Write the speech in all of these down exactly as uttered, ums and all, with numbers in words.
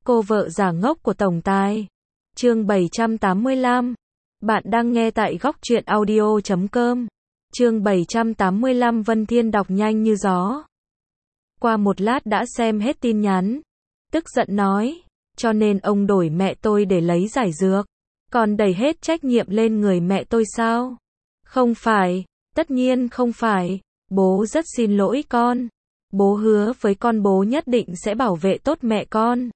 Cô vợ giả ngốc của tổng tài. Chương bảy trăm tám mươi lăm. Bạn đang nghe tại góc truyện audio chấm com. Chương bảy trăm tám mươi lăm. Vân Thiên đọc nhanh như gió. Qua một lát đã xem hết tin nhắn. Tức giận nói, cho nên ông đổi mẹ tôi để lấy giải dược, còn đẩy hết trách nhiệm lên người mẹ tôi sao? Không phải, tất nhiên không phải. Bố rất xin lỗi con. Bố hứa với con bố nhất định sẽ bảo vệ tốt mẹ con.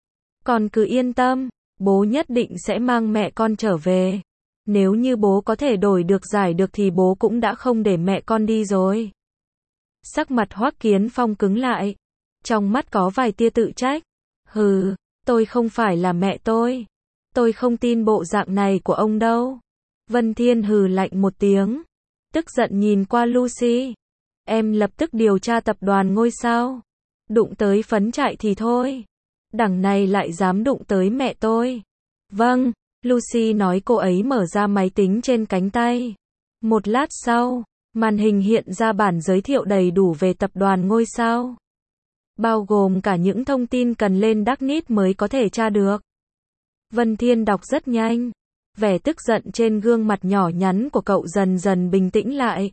Con cứ yên tâm, bố nhất định sẽ mang mẹ con trở về. Nếu như bố có thể đổi được giải được thì bố cũng đã không để mẹ con đi rồi. Sắc mặt Hoắc Kiến Phong cứng lại. Trong mắt có vài tia tự trách. Hừ, tôi không phải là mẹ tôi. Tôi không tin bộ dạng này của ông đâu. Vân Thiên hừ lạnh một tiếng. Tức giận nhìn qua Lucy. Em lập tức điều tra tập đoàn ngôi sao. Đụng tới phấn chạy thì thôi. Đằng này lại dám đụng tới mẹ tôi. Vâng, Lucy nói. Cô ấy mở ra máy tính trên cánh tay. Một lát sau, màn hình hiện ra bản giới thiệu đầy đủ về tập đoàn ngôi sao. Bao gồm cả những thông tin cần lên Darknet mới có thể tra được. Vân Thiên đọc rất nhanh. Vẻ tức giận trên gương mặt nhỏ nhắn của cậu dần dần bình tĩnh lại.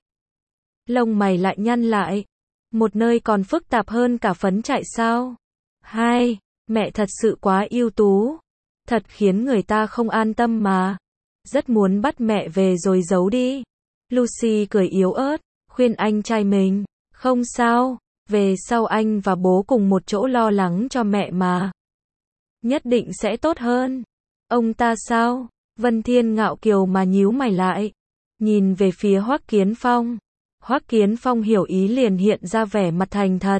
Lông mày lại nhăn lại. Một nơi còn phức tạp hơn cả phấn chạy sao? Hai, mẹ thật sự quá ưu tú. Thật khiến người ta không an tâm mà. Rất muốn bắt mẹ về rồi giấu đi. Lucy cười yếu ớt, khuyên anh trai mình. Không sao, về sau anh và bố cùng một chỗ lo lắng cho mẹ mà. Nhất định sẽ tốt hơn. Ông ta sao? Vân Thiên ngạo kiều mà nhíu mày lại. Nhìn về phía Hoắc Kiến Phong. Hoắc Kiến Phong hiểu ý liền hiện ra vẻ mặt thành thật.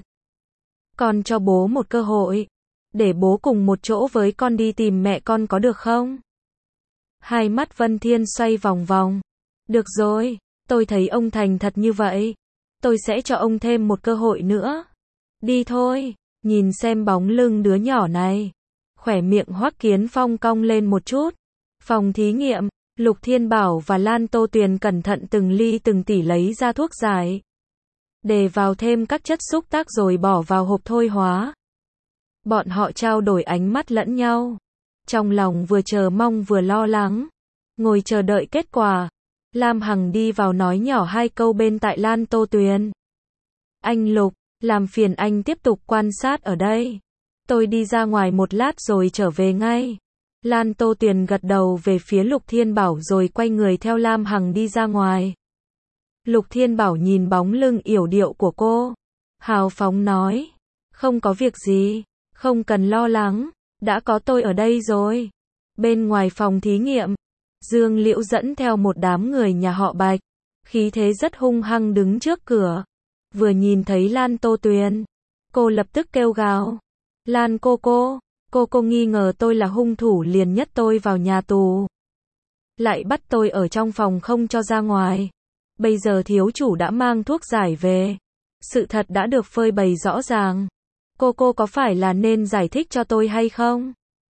Con cho bố một cơ hội. Để bố cùng một chỗ với con đi tìm mẹ con có được không? Hai mắt Vân Thiên xoay vòng vòng. Được rồi, tôi thấy ông thành thật như vậy. Tôi sẽ cho ông thêm một cơ hội nữa. Đi thôi, nhìn xem bóng lưng đứa nhỏ này. Khỏe miệng Hoắc Kiến Phong cong lên một chút. Phòng thí nghiệm, Lục Thiên Bảo và Lan Tô Tuyền cẩn thận từng ly từng tỉ lấy ra thuốc giải. Để vào thêm các chất xúc tác rồi bỏ vào hộp thôi hóa. Bọn họ trao đổi ánh mắt lẫn nhau. Trong lòng vừa chờ mong vừa lo lắng. Ngồi chờ đợi kết quả. Lam Hằng đi vào nói nhỏ hai câu bên tai Lan Tô Tuyền. Anh Lục, làm phiền anh tiếp tục quan sát ở đây. Tôi đi ra ngoài một lát rồi trở về ngay. Lan Tô Tuyền gật đầu về phía Lục Thiên Bảo rồi quay người theo Lam Hằng đi ra ngoài. Lục Thiên Bảo nhìn bóng lưng yểu điệu của cô. Hào phóng nói. Không có việc gì, không cần lo lắng, đã có tôi ở đây rồi. Bên ngoài phòng thí nghiệm, Dương Liễu dẫn theo một đám người nhà họ Bạch. Khí thế rất hung hăng đứng trước cửa. Vừa nhìn thấy Lan Tô Tuyền, cô lập tức kêu gào. Lan cô cô. Cô cô nghi ngờ tôi là hung thủ liền nhét tôi vào nhà tù. Lại bắt tôi ở trong phòng không cho ra ngoài. Bây giờ thiếu chủ đã mang thuốc giải về. Sự thật đã được phơi bày rõ ràng. Cô cô có phải là nên giải thích cho tôi hay không?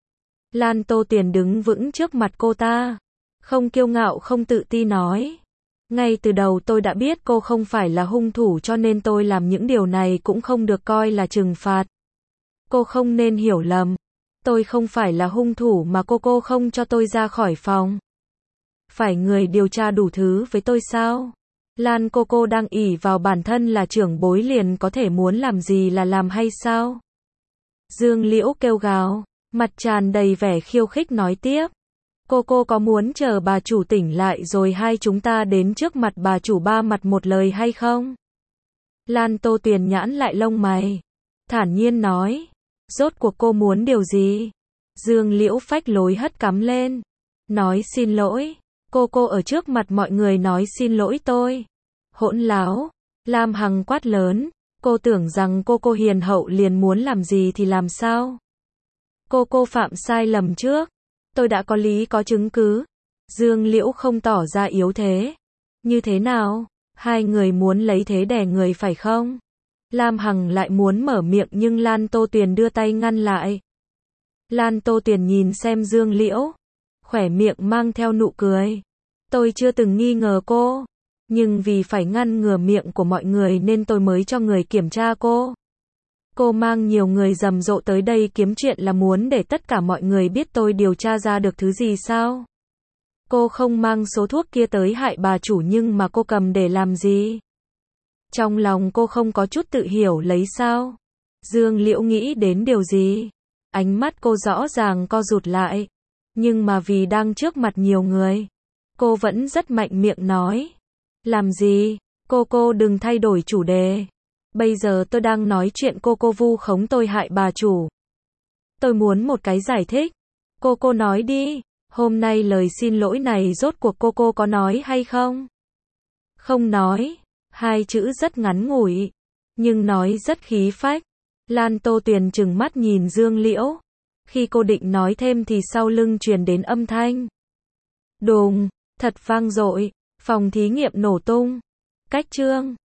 Lan Tô Tuyền đứng vững trước mặt cô ta. Không kiêu ngạo không tự ti nói. Ngay từ đầu tôi đã biết cô không phải là hung thủ cho nên tôi làm những điều này cũng không được coi là trừng phạt. Cô không nên hiểu lầm. Tôi không phải là hung thủ mà cô cô không cho tôi ra khỏi phòng. Phải người điều tra đủ thứ với tôi sao? Lan cô cô đang ỷ vào bản thân là trưởng bối liền có thể muốn làm gì là làm hay sao? Dương Liễu kêu gào, mặt tràn đầy vẻ khiêu khích nói tiếp. Cô cô có muốn chờ bà chủ tỉnh lại rồi hai chúng ta đến trước mặt bà chủ ba mặt một lời hay không? Lan Tô Tuyền nhãn lại lông mày. Thản nhiên nói. Rốt cuộc cô muốn điều gì? Dương Liễu phách lối hất cắm lên. Nói xin lỗi. Cô cô ở trước mặt mọi người nói xin lỗi tôi. Hỗn láo. Lam Hằng quát lớn. Cô tưởng rằng cô cô hiền hậu liền muốn làm gì thì làm sao? Cô cô phạm sai lầm trước. Tôi đã có lý có chứng cứ. Dương Liễu không tỏ ra yếu thế. Như thế nào? Hai người muốn lấy thế đè người phải không? Lam Hằng lại muốn mở miệng nhưng Lan Tô Tuyền đưa tay ngăn lại. Lan Tô Tuyền nhìn xem Dương Liễu. Khỏe miệng mang theo nụ cười. Tôi chưa từng nghi ngờ cô. Nhưng vì phải ngăn ngừa miệng của mọi người nên tôi mới cho người kiểm tra cô. Cô mang nhiều người rầm rộ tới đây kiếm chuyện là muốn để tất cả mọi người biết tôi điều tra ra được thứ gì sao? Cô không mang số thuốc kia tới hại bà chủ nhưng mà cô cầm để làm gì? Trong lòng cô không có chút tự hiểu lấy sao? Dương Liễu nghĩ đến điều gì? Ánh mắt cô rõ ràng co rụt lại. Nhưng mà vì đang trước mặt nhiều người, cô vẫn rất mạnh miệng nói. Làm gì? Cô cô đừng thay đổi chủ đề. Bây giờ tôi đang nói chuyện cô cô vu khống tôi hại bà chủ. Tôi muốn một cái giải thích. Cô cô nói đi. Hôm nay lời xin lỗi này rốt cuộc cô cô có nói hay không? Không nói. Hai chữ rất ngắn ngủi. Nhưng nói rất khí phách. Lan Tô Tuyền trừng mắt nhìn Dương Liễu. Khi cô định nói thêm thì sau lưng truyền đến âm thanh. Đùng, thật vang dội. Phòng thí nghiệm nổ tung. Cách chương